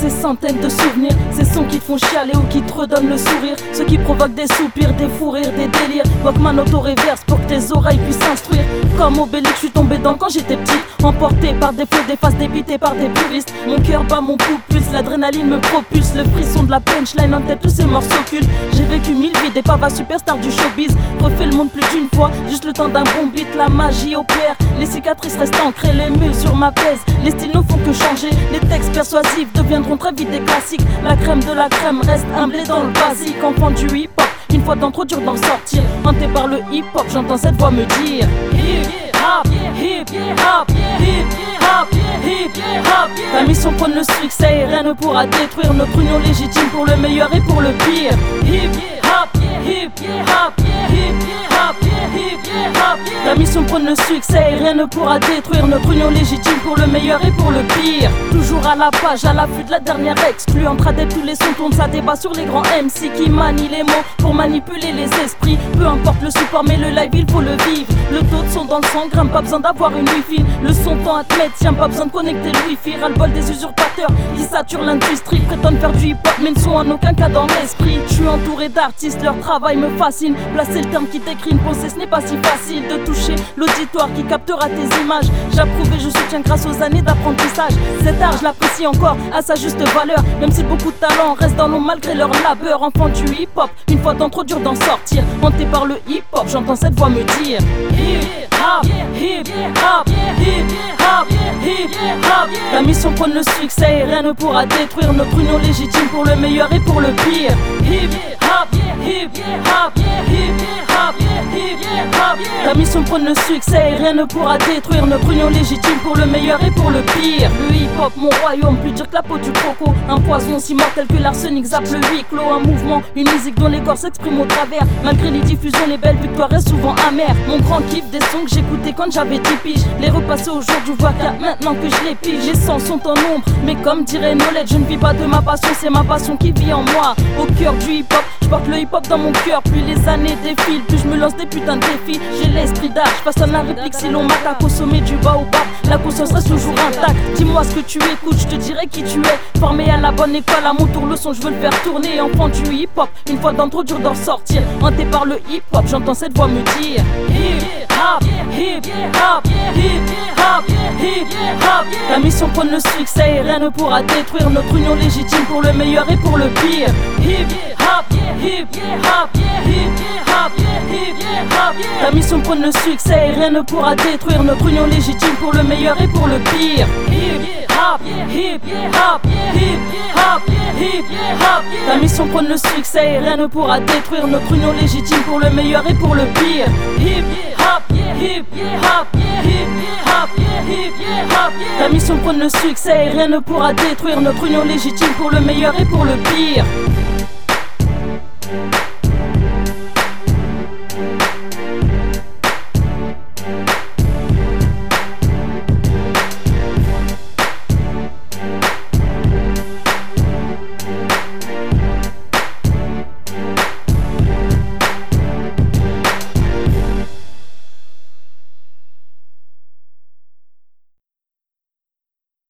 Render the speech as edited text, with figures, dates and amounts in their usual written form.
des centaines de souvenirs. Ces sons qui te font chialer ou qui te redonnent le sourire. Ceux qui provoquent des soupirs, des fous rires, des délires. Walkman auto-réverse pour que tes oreilles puissent s'instruire. Comme Obélix, je suis tombé dedans quand j'étais petite. Emporté par des flots, des faces débitées par des puristes. Mon cœur bat, mon pouls pulse, l'adrénaline me propulse. Le frisson de la punchline en tête, tous ces morceaux cultes. J'ai vécu 1000 vies, des pavas superstars du showbiz. Refait le monde plus d'une fois, juste le temps d'un bon beat. La magie opère, les cicatrices restent ancrées. Les murs sur ma pèse, les styles ne font que changer. Les textes persuasifs deviendront très vite des classiques. La crème de la crème reste humblée dans le basique. Enfant du hip-hop, une fois d'en trop dur d'en sortir. Hanté par le hip-hop, j'entends cette voix me dire hip-hop, hip-hop, hip-hop, hip-hop. Ta mission prône le succès et rien ne pourra détruire notre union légitime pour le meilleur et pour le pire. Hip-hop, hip-hop, hip-hop, hip-hop. Ta mission prône le succès et rien ne pourra détruire notre union légitime pour le meilleur et pour le pire. Toujours à la page, à l'affût de la dernière exclue. Entre adeptes, tous les sons tournent, ça débat sur les grands MC qui manient les mots pour manipuler les esprits. Peu importe le support, mais le live il faut le vivre. Le taux de son dans le sang grimpe, pas besoin d'avoir une wifi. Le son tend à te mettre, tiens, pas besoin de connecter le wifi. Ras-le-bol des usurpateurs qui saturent l'industrie. Prétendent faire du hip-hop, mais ne sont en aucun cas dans l'esprit. Je suis entouré d'artistes, leur travail me fascine. Placer le terme qui t'écrit une pensée, ce n'est pas si facile de toucher l'auditoire qui captera tes images. J'approuve et je soutiens grâce aux années d'apprentissage. Cet art, je l'apprécie encore à sa juste valeur. Même si beaucoup de talents restent dans l'ombre malgré leur labeur. Enfant du hip-hop, une fois dans trop dur d'en sortir. Hanté par le hip-hop, j'entends cette voix me dire hip-hop, hip-hop, hip-hop, hip-hop. Ta mission prône le succès et rien ne pourra détruire notre union légitime pour le meilleur et pour le pire. Hip-hop, hip-hop, hip-hop, hip-hop. Ta mission prône le succès et rien ne pourra détruire notre union légitime pour le meilleur et pour le pire. Le hip-hop, mon royaume, plus dur que la peau du croco. Un poison si mortel que l'arsenic zappe le huis clos. Un mouvement, une musique dont les corps s'expriment au travers. Malgré les diffusions, les belles victoires restent souvent amères. Mon grand kiff des sons que j'écoutais quand j'avais 10 piges. Les repasser au jour du vaca, maintenant que je les pige. Les sons sont en ombre, mais comme dirait Nolette, je ne vis pas de ma passion, c'est ma passion qui vit en moi. Au cœur du hip-hop, je porte le hip-hop dans mon cœur. Plus les années défilent, plus je me lance des putains de défis. J'ai l'esprit d'âge, face à la réplique si l'on m'attaque au sommet du baobab. La conscience reste toujours intacte. Dis-moi ce que tu écoutes, je te dirai qui tu es. Formé à la bonne école, à mon tour le son, je veux le faire tourner. Enfant du hip-hop, une fois dans trop dur d'en sortir. Hanté par le hip-hop, j'entends cette voix me dire hip-hop, hip-hop, hip-hop, hip-hop. Ta mission prône le succès et rien ne pourra détruire notre union légitime pour le meilleur et pour le pire. Hip-hop, hip-hop, hip-hop, hip-hop. Ta mission prône le succès et rien ne pourra détruire notre union légitime pour le meilleur et pour le pire. Hip-hop, hip-hop, hip-hop, hip-hop. Ta mission prône le succès et rien ne pourra détruire notre union légitime pour le meilleur et pour le pire. Hip-hop, hip-hop, hip-hop, hip-hop. Ta mission prône le succès et rien ne pourra détruire notre union légitime pour le meilleur et pour le pire.